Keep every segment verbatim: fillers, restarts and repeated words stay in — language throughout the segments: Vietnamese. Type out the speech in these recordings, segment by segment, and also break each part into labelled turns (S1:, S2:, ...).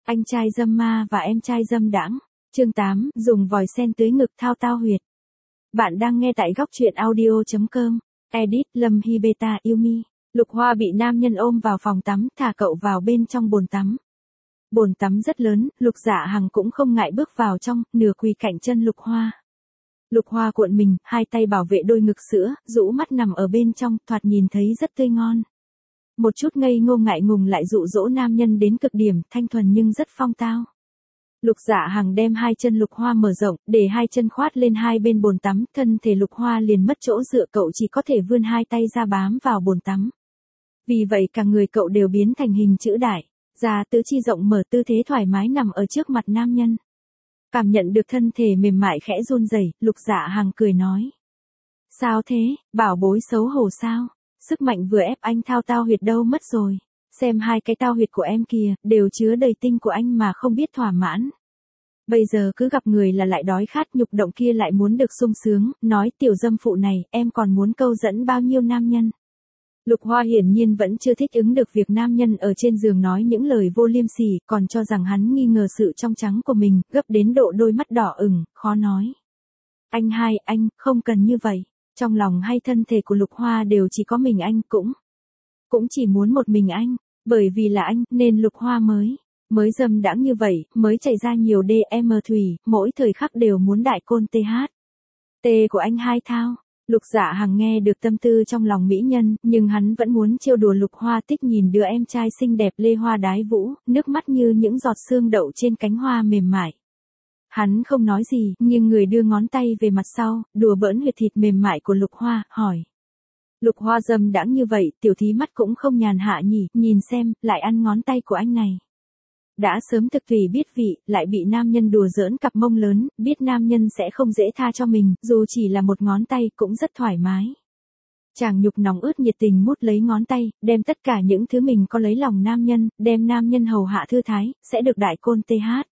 S1: Anh trai dâm ma và em trai dâm đãng. Chương tám, dùng vòi sen tưới ngực thao tao huyệt. Bạn đang nghe tại góc truyện audio chấm com. Edit Lâm Hy Beta Yumi. Lục Hoa bị nam nhân ôm vào phòng tắm, thả cậu vào bên trong bồn tắm. Bồn tắm rất lớn, Lục Dạ Hằng cũng không ngại bước vào trong, nửa quỳ cạnh chân Lục Hoa. Lục Hoa cuộn mình, hai tay bảo vệ đôi ngực sữa, rũ mắt nằm ở bên trong, thoạt nhìn thấy rất tươi ngon. Một chút ngây ngô ngại ngùng lại dụ dỗ nam nhân đến cực điểm, thanh thuần nhưng rất phong tao. Lục Dạ Hằng đem hai chân Lục Hoa mở rộng, để hai chân khoát lên hai bên bồn tắm, thân thể Lục Hoa liền mất chỗ dựa, cậu chỉ có thể vươn hai tay ra bám vào bồn tắm. Vì vậy cả người cậu đều biến thành hình chữ đại, da tứ chi rộng mở, tư thế thoải mái nằm ở trước mặt nam nhân. Cảm nhận được thân thể mềm mại khẽ run rẩy, Lục Dạ Hằng cười nói: "Sao thế, bảo bối xấu hổ sao? Sức mạnh vừa ép anh thao tao huyệt đâu mất rồi. Xem hai cái tao huyệt của em kìa, đều chứa đầy tinh của anh mà không biết thỏa mãn. Bây giờ cứ gặp người là lại đói khát, nhục động kia lại muốn được sung sướng, nói tiểu dâm phụ này, em còn muốn câu dẫn bao nhiêu nam nhân." Lục Hoa hiển nhiên vẫn chưa thích ứng được việc nam nhân ở trên giường nói những lời vô liêm sỉ, còn cho rằng hắn nghi ngờ sự trong trắng của mình, gấp đến độ đôi mắt đỏ ửng, khó nói. "Anh hai, anh, không cần như vậy." Trong lòng hay thân thể của Lục Hoa đều chỉ có mình anh, cũng cũng chỉ muốn một mình anh, bởi vì là anh nên Lục Hoa mới mới dâm đãng như vậy, mới chảy ra nhiều đê em thủy, mỗi thời khắc đều muốn đại côn tê hát. Tê của anh hai thao. Lục Dạ Hằng nghe được tâm tư trong lòng mỹ nhân, nhưng hắn vẫn muốn trêu đùa Lục Hoa. Tích nhìn đứa em trai xinh đẹp lê hoa đái vũ, nước mắt như những giọt sương đậu trên cánh hoa mềm mại. Hắn không nói gì, nhưng người đưa ngón tay về mặt sau, đùa bỡn huyệt thịt mềm mại của Lục Hoa, hỏi: "Lục Hoa dâm đãng như vậy, tiểu thí mắt cũng không nhàn hạ nhỉ, nhìn xem, lại ăn ngón tay của anh này." Đã sớm thực thủy biết vị, lại bị nam nhân đùa giỡn cặp mông lớn, biết nam nhân sẽ không dễ tha cho mình, dù chỉ là một ngón tay cũng rất thoải mái. Chàng nhục nóng ướt nhiệt tình mút lấy ngón tay, đem tất cả những thứ mình có lấy lòng nam nhân, đem nam nhân hầu hạ thư thái, sẽ được đại côn tê hát.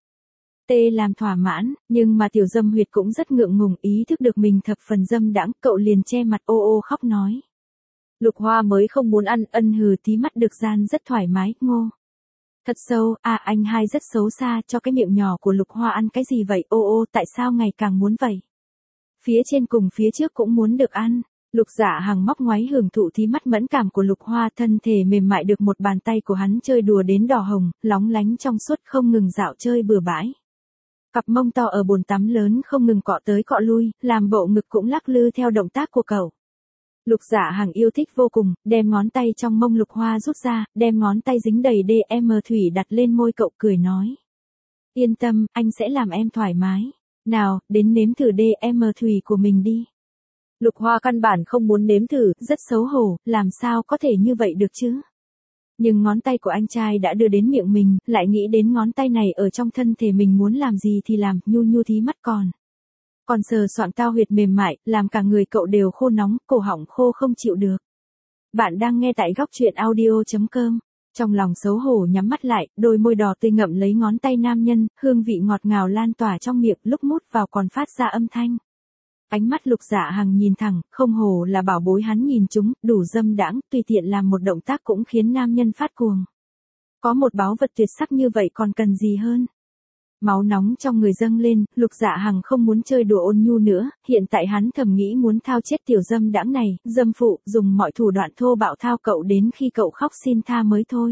S1: Tê làm thỏa mãn, nhưng mà tiểu dâm huyệt cũng rất ngượng ngùng, ý thức được mình thập phần dâm đãng, cậu liền che mặt ô ô khóc nói: "Lục Hoa mới không muốn ăn." Ân hừ, tí mắt được gian rất thoải mái, ngô. Thật sâu, à anh hai rất xấu xa, cho cái miệng nhỏ của Lục Hoa ăn cái gì vậy, ô ô, tại sao ngày càng muốn vậy? Phía trên cùng phía trước cũng muốn được ăn. Lục Dạ Hằng móc ngoáy hưởng thụ tí mắt mẫn cảm của Lục Hoa, thân thể mềm mại được một bàn tay của hắn chơi đùa đến đỏ hồng, lóng lánh trong suốt, không ngừng dạo chơi bừa bãi. Cặp mông to ở bồn tắm lớn không ngừng cọ tới cọ lui, làm bộ ngực cũng lắc lư theo động tác của cậu. Lục Dạ Hằng yêu thích vô cùng, đem ngón tay trong mông Lục Hoa rút ra, đem ngón tay dính đầy đê em thủy đặt lên môi cậu, cười nói: "Yên tâm, anh sẽ làm em thoải mái. Nào, đến nếm thử đê em thủy của mình đi." Lục Hoa căn bản không muốn nếm thử, rất xấu hổ, làm sao có thể như vậy được chứ? Nhưng ngón tay của anh trai đã đưa đến miệng mình, lại nghĩ đến ngón tay này ở trong thân thể mình muốn làm gì thì làm, nhu nhu thí mắt còn. Còn sờ soạng tao huyệt mềm mại, làm cả người cậu đều khô nóng, cổ họng khô không chịu được. Bạn đang nghe tại góc truyện audio chấm com. Trong lòng xấu hổ nhắm mắt lại, đôi môi đỏ tươi ngậm lấy ngón tay nam nhân, hương vị ngọt ngào lan tỏa trong miệng, lúc mút vào còn phát ra âm thanh. Ánh mắt Lục Dạ Hằng nhìn thẳng, không hổ là bảo bối hắn nhìn chúng, đủ dâm đãng, tùy tiện làm một động tác cũng khiến nam nhân phát cuồng. Có một báu vật tuyệt sắc như vậy còn cần gì hơn? Máu nóng trong người dâng lên, Lục Dạ Hằng không muốn chơi đùa ôn nhu nữa, hiện tại hắn thầm nghĩ muốn thao chết tiểu dâm đãng này, dâm phụ, dùng mọi thủ đoạn thô bạo thao cậu đến khi cậu khóc xin tha mới thôi.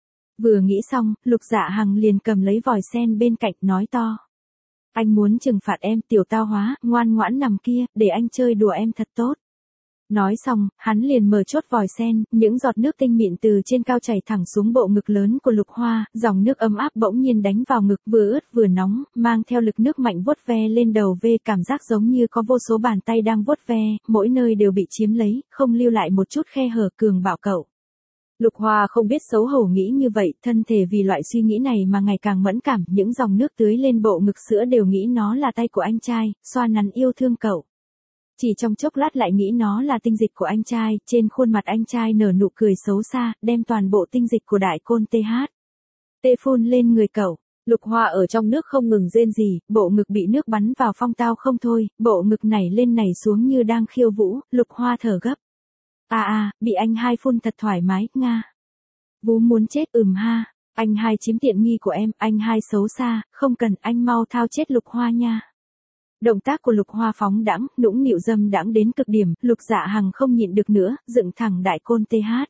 S1: Vừa nghĩ xong, Lục Dạ Hằng liền cầm lấy vòi sen bên cạnh, nói to: "Anh muốn trừng phạt em, tiểu tao hóa, ngoan ngoãn nằm kia, để anh chơi đùa em thật tốt." Nói xong, hắn liền mở chốt vòi sen, những giọt nước tinh mịn từ trên cao chảy thẳng xuống bộ ngực lớn của Lục Hoa, dòng nước ấm áp bỗng nhiên đánh vào ngực, vừa ướt vừa nóng, mang theo lực nước mạnh vuốt ve lên đầu vê, cảm giác giống như có vô số bàn tay đang vuốt ve, mỗi nơi đều bị chiếm lấy, không lưu lại một chút khe hở, cường bạo cậu. Lục Hoa không biết xấu hổ nghĩ như vậy, thân thể vì loại suy nghĩ này mà ngày càng mẫn cảm, những dòng nước tưới lên bộ ngực sữa đều nghĩ nó là tay của anh trai, xoa nắn yêu thương cậu. Chỉ trong chốc lát lại nghĩ nó là tinh dịch của anh trai, trên khuôn mặt anh trai nở nụ cười xấu xa, đem toàn bộ tinh dịch của đại côn tê hát. Tê phun lên người cậu. Lục Hoa ở trong nước không ngừng rên rỉ, bộ ngực bị nước bắn vào phong tao không thôi, bộ ngực nảy lên nảy xuống như đang khiêu vũ, Lục Hoa thở gấp. À à, bị anh hai phun thật thoải mái, nga. Vú muốn chết, ừm ha. Anh hai chiếm tiện nghi của em, anh hai xấu xa, không cần, anh mau thao chết Lục Hoa nha. Động tác của Lục Hoa phóng đãng, nũng nịu dâm đãng đến cực điểm, Lục Dạ Hằng không nhịn được nữa, dựng thẳng đại côn tê hát.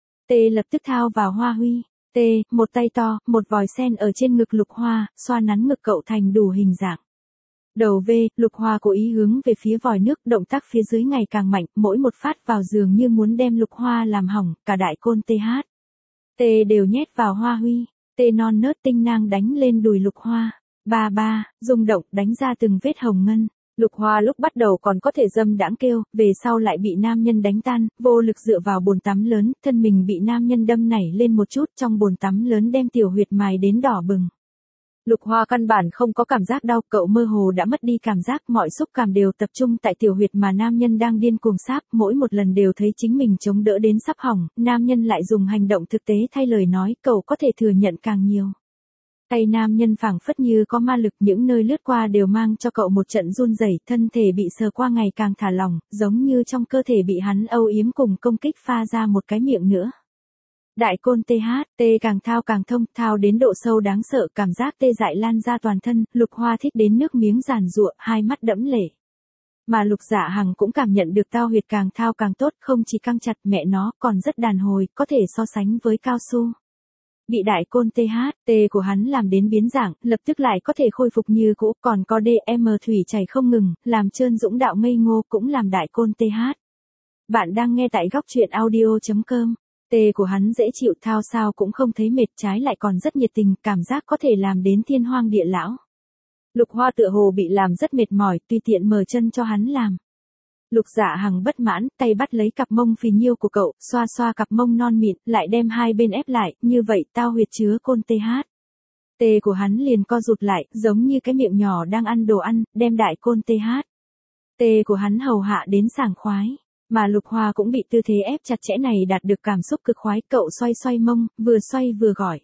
S1: Tê lập tức thao vào Hoa Huy. Tê, một tay to, một vòi sen ở trên ngực Lục Hoa, xoa nắn ngực cậu thành đủ hình dạng. Đầu V, Lục Hoa cố ý hướng về phía vòi nước, động tác phía dưới ngày càng mạnh, mỗi một phát vào giường như muốn đem Lục Hoa làm hỏng, cả đại côn tê hát. Tê đều nhét vào Hoa Huy, Tê non nớt tinh nang đánh lên đùi Lục Hoa. Ba ba, rung động, đánh ra từng vết hồng ngân. Lục Hoa lúc bắt đầu còn có thể dâm đãng kêu, về sau lại bị nam nhân đánh tan, vô lực dựa vào bồn tắm lớn, thân mình bị nam nhân đâm nảy lên một chút, trong bồn tắm lớn đem tiểu huyệt mài đến đỏ bừng. Lục Hoa căn bản không có cảm giác đau, cậu mơ hồ đã mất đi cảm giác, mọi xúc cảm đều tập trung tại tiểu huyệt mà nam nhân đang điên cuồng sáp, mỗi một lần đều thấy chính mình chống đỡ đến sắp hỏng, nam nhân lại dùng hành động thực tế thay lời nói, cậu có thể thừa nhận càng nhiều. Tay nam nhân phảng phất như có ma lực, những nơi lướt qua đều mang cho cậu một trận run rẩy, thân thể bị sờ qua ngày càng thả lỏng, giống như trong cơ thể bị hắn âu yếm cùng công kích pha ra một cái miệng nữa. Đại côn tê hát, tê càng thao càng thông, thao đến độ sâu đáng sợ, cảm giác tê dại lan ra toàn thân, Lục Hoa thích đến nước miếng giàn giụa, hai mắt đẫm lệ. Mà Lục Dạ Hằng cũng cảm nhận được tao huyệt càng thao càng tốt, không chỉ căng chặt, mẹ nó, còn rất đàn hồi, có thể so sánh với cao su. Bị đại côn tê hát, tê của hắn làm đến biến dạng, lập tức lại có thể khôi phục như cũ, còn có đê em thủy chảy không ngừng, làm trơn dũng đạo ngây ngô cũng làm đại côn tê hát. Bạn đang nghe tại góc truyện audio chấm com. Tê của hắn dễ chịu, thao sao cũng không thấy mệt, trái lại còn rất nhiệt tình, cảm giác có thể làm đến thiên hoang địa lão. Lục Hoa tựa hồ bị làm rất mệt mỏi, tùy tiện mở chân cho hắn làm. Lục Dạ Hằng bất mãn, tay bắt lấy cặp mông phì nhiêu của cậu, xoa xoa cặp mông non mịn, lại đem hai bên ép lại, như vậy tao huyệt chứa côn tê hát. Tê của hắn liền co rụt lại, giống như cái miệng nhỏ đang ăn đồ ăn, đem đại côn tê hát. Tê của hắn hầu hạ đến sảng khoái, mà Lục Hoa cũng bị tư thế ép chặt chẽ này đạt được cảm xúc cực khoái, cậu xoay xoay mông, vừa xoay vừa gọi.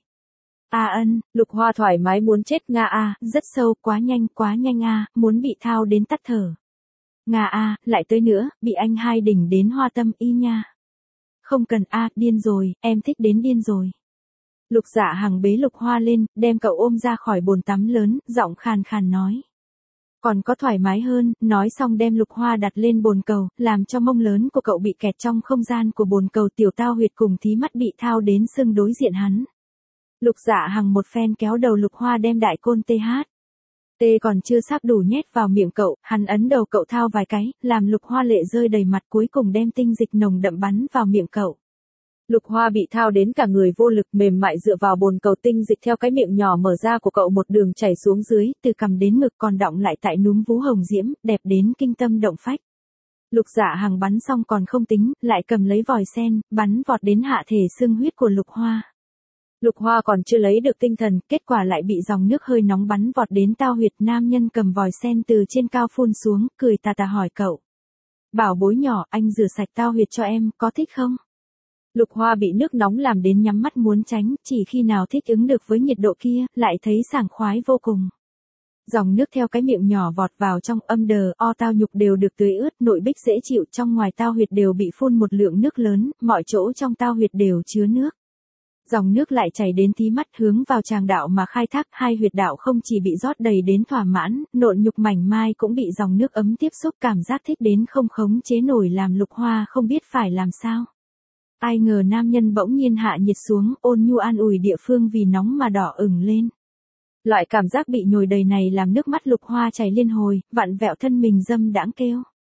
S1: A ân, Lục Hoa thoải mái muốn chết, nga a, rất sâu, quá nhanh, quá nhanh a, muốn bị thao đến tắt thở. Nga a, lại tới nữa, bị anh hai đỉnh đến hoa tâm y nha. Không cần a, điên rồi, em thích đến điên rồi. Lục Dạ Hằng bế Lục Hoa lên, đem cậu ôm ra khỏi bồn tắm lớn, giọng khàn khàn nói. Còn có thoải mái hơn, nói xong đem Lục Hoa đặt lên bồn cầu, làm cho mông lớn của cậu bị kẹt trong không gian của bồn cầu, tiểu tao huyệt cùng thí mắt bị thao đến sưng đối diện hắn. Lục Dạ Hằng một phen kéo đầu Lục Hoa đem đại côn tê hát. Tê còn chưa sắp đủ nhét vào miệng cậu, hắn ấn đầu cậu thao vài cái, làm Lục Hoa lệ rơi đầy mặt, cuối cùng đem tinh dịch nồng đậm bắn vào miệng cậu. Lục Hoa bị thao đến cả người vô lực, mềm mại dựa vào bồn cầu, tinh dịch theo cái miệng nhỏ mở ra của cậu một đường chảy xuống dưới, từ cằm đến ngực, còn đọng lại tại núm vú hồng diễm, đẹp đến kinh tâm động phách. Lục Dạ Hằng bắn xong còn không tính, lại cầm lấy vòi sen, bắn vọt đến hạ thể xương huyết của Lục Hoa. Lục Hoa còn chưa lấy được tinh thần, kết quả lại bị dòng nước hơi nóng bắn vọt đến tao huyệt, nam nhân cầm vòi sen từ trên cao phun xuống, cười tà tà hỏi cậu. Bảo bối nhỏ, anh rửa sạch tao huyệt cho em, có thích không? Lục Hoa bị nước nóng làm đến nhắm mắt muốn tránh, chỉ khi nào thích ứng được với nhiệt độ kia, lại thấy sảng khoái vô cùng. Dòng nước theo cái miệng nhỏ vọt vào trong, âm đờ, o tao nhục đều được tưới ướt, nội bích dễ chịu, trong ngoài tao huyệt đều bị phun một lượng nước lớn, mọi chỗ trong tao huyệt đều chứa nước. Dòng nước lại chảy đến tí mắt, hướng vào tràng đạo mà khai thác, hai huyệt đạo không chỉ bị rót đầy đến thỏa mãn, nộn nhục mảnh mai cũng bị dòng nước ấm tiếp xúc, cảm giác thích đến không khống chế nổi, làm Lục Hoa không biết phải làm sao. Ai ngờ nam nhân bỗng nhiên hạ nhiệt xuống, ôn nhu an ủi địa phương vì nóng mà đỏ ửng lên. Loại cảm giác bị nhồi đầy này làm nước mắt Lục Hoa chảy liên hồi, vặn vẹo thân mình dâm đãng kêu.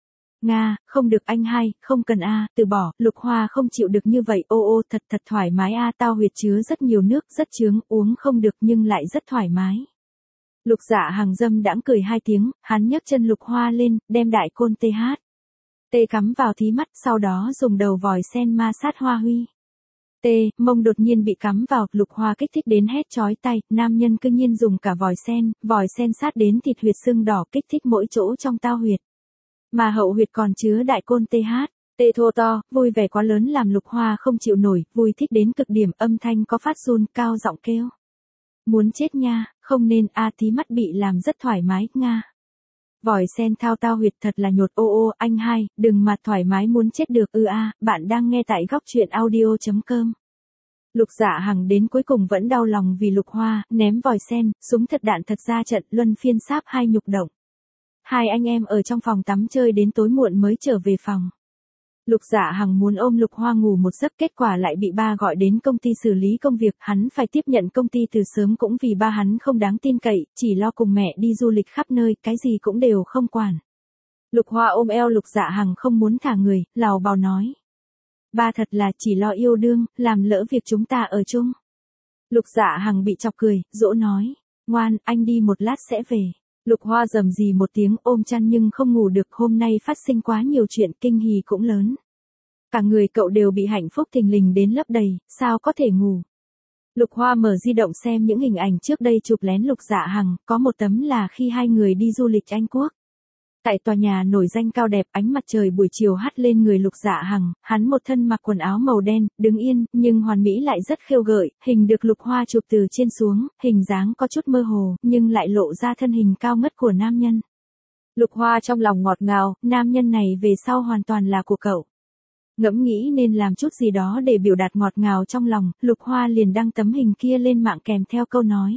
S1: Nga, không được anh hai, không cần a, từ bỏ, Lục Hoa không chịu được như vậy, ô ô, thật thật thoải mái a, tao huyệt chứa rất nhiều nước, rất chướng, uống không được nhưng lại rất thoải mái. Lục Dạ Hằng dâm đãng cười hai tiếng, hắn nhấc chân Lục Hoa lên, đem đại côn tê hát. Tê cắm vào thí mắt, sau đó dùng đầu vòi sen ma sát Hoa Huy. Tê, mông đột nhiên bị cắm vào, Lục Hoa kích thích đến hét chói tai, nam nhân cứ nhiên dùng cả vòi sen, vòi sen sát đến thịt huyệt sưng đỏ, kích thích mỗi chỗ trong tao huyệt. Mà hậu huyệt còn chứa đại côn tê hát, tê thô to, vui vẻ quá lớn làm Lục Hoa không chịu nổi, vui thích đến cực điểm, âm thanh có phát run, cao giọng kêu. Muốn chết nha, không nên a, thí mắt bị làm rất thoải mái, nga. Vòi sen thao tao huyệt thật là nhột, ô ô, anh hai, đừng mà thoải mái muốn chết được, ư a, bạn đang nghe tại góc truyện audio chấm com. Lục Dạ Hằng đến cuối cùng vẫn đau lòng vì Lục Hoa, ném vòi sen, súng thật đạn thật ra trận, luân phiên sáp hai nhục động. Hai anh em ở trong phòng tắm chơi đến tối muộn mới trở về phòng. Lục Dạ Hằng muốn ôm Lục Hoa ngủ một giấc, kết quả lại bị ba gọi đến công ty xử lý công việc, hắn phải tiếp nhận công ty từ sớm cũng vì ba hắn không đáng tin cậy, chỉ lo cùng mẹ đi du lịch khắp nơi, cái gì cũng đều không quản. Lục Hoa ôm eo Lục Dạ Hằng không muốn thả người, lào bào nói. Ba thật là chỉ lo yêu đương, làm lỡ việc chúng ta ở chung. Lục Dạ Hằng bị chọc cười, dỗ nói. Ngoan, anh đi một lát sẽ về. Lục Hoa rầm rì một tiếng ôm chăn nhưng không ngủ được, hôm nay phát sinh quá nhiều chuyện, kinh hỉ cũng lớn. Cả người cậu đều bị hạnh phúc thình lình đến lấp đầy, sao có thể ngủ. Lục Hoa mở di động xem những hình ảnh trước đây chụp lén Lục Dạ Hằng, có một tấm là khi hai người đi du lịch Anh Quốc. Tại tòa nhà nổi danh cao đẹp, ánh mặt trời buổi chiều hắt lên người Lục Dạ Hằng, hắn một thân mặc quần áo màu đen, đứng yên, nhưng hoàn mỹ lại rất khêu gợi, hình được Lục Hoa chụp từ trên xuống, hình dáng có chút mơ hồ, nhưng lại lộ ra thân hình cao ngất của nam nhân. Lục Hoa trong lòng ngọt ngào, nam nhân này về sau hoàn toàn là của cậu. Ngẫm nghĩ nên làm chút gì đó để biểu đạt ngọt ngào trong lòng, Lục Hoa liền đăng tấm hình kia lên mạng kèm theo câu nói.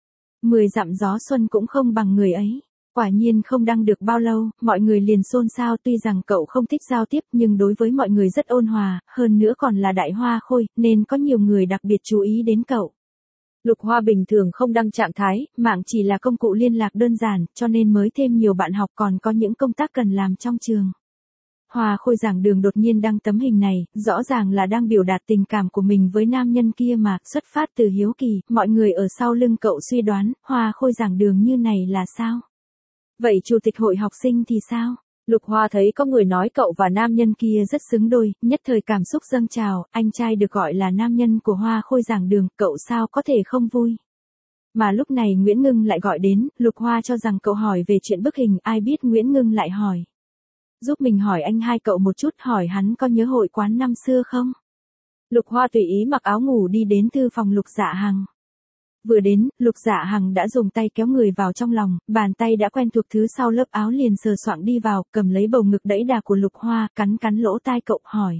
S1: Mười dặm gió xuân cũng không bằng người ấy. Quả nhiên không đăng được bao lâu, mọi người liền xôn xao, tuy rằng cậu không thích giao tiếp nhưng đối với mọi người rất ôn hòa, hơn nữa còn là đại hoa khôi, nên có nhiều người đặc biệt chú ý đến cậu. Lục Hoa bình thường không đăng trạng thái, mạng chỉ là công cụ liên lạc đơn giản, cho nên mới thêm nhiều bạn học, còn có những công tác cần làm trong trường. Hoa khôi giảng đường đột nhiên đăng tấm hình này, rõ ràng là đang biểu đạt tình cảm của mình với nam nhân kia mà, xuất phát từ hiếu kỳ, mọi người ở sau lưng cậu suy đoán, Hoa khôi giảng đường như này là sao? Vậy chủ tịch hội học sinh thì sao? Lục Hoa thấy có người nói cậu và nam nhân kia rất xứng đôi, nhất thời cảm xúc dâng trào, anh trai được gọi là nam nhân của Hoa khôi giảng đường, cậu sao có thể không vui? Mà lúc này Nguyễn Ngưng lại gọi đến, Lục Hoa cho rằng cậu hỏi về chuyện bức hình, ai biết Nguyễn Ngưng lại hỏi. Giúp mình hỏi anh hai cậu một chút, hỏi hắn có nhớ hội quán năm xưa không? Lục Hoa tùy ý mặc áo ngủ đi đến thư phòng Lục Dạ Hằng. Vừa đến, Lục Dạ Hằng đã dùng tay kéo người vào trong lòng, bàn tay đã quen thuộc thứ sau lớp áo liền sờ soạng đi vào, cầm lấy bầu ngực đẫy đà của Lục Hoa, cắn cắn lỗ tai cậu hỏi.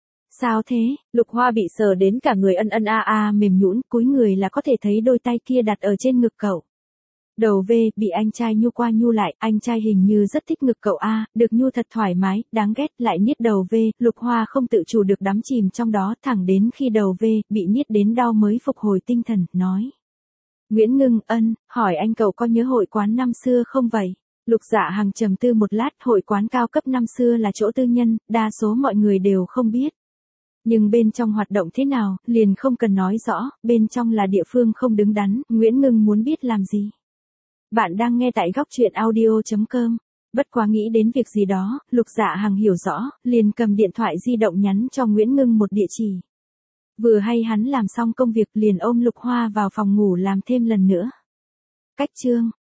S1: Sao thế? Lục Hoa bị sờ đến cả người ân ân a a mềm nhũn, cúi người là có thể thấy đôi tay kia đặt ở trên ngực cậu. Đầu V, bị anh trai nhu qua nhu lại, anh trai hình như rất thích ngực cậu a, được nhu thật thoải mái, đáng ghét, lại niết đầu V, Lục Hoa không tự chủ được đắm chìm trong đó, thẳng đến khi đầu V, bị niết đến đau mới phục hồi tinh thần, nói. Nguyễn Ngưng, ân, hỏi anh cậu có nhớ hội quán năm xưa không vậy? Lục Dạ Hằng trầm tư một lát, hội quán cao cấp năm xưa là chỗ tư nhân, đa số mọi người đều không biết. Nhưng bên trong hoạt động thế nào, liền không cần nói rõ, bên trong là địa phương không đứng đắn, Nguyễn Ngưng muốn biết làm gì? Bạn đang nghe tại góc truyện audio chấm com. Bất quá nghĩ đến việc gì đó, Lục Dạ Hằng hiểu rõ, liền cầm điện thoại di động nhắn cho Nguyễn Ngưng một địa chỉ. Vừa hay hắn làm xong công việc liền ôm Lục Hoa vào phòng ngủ làm thêm lần nữa. Cách chương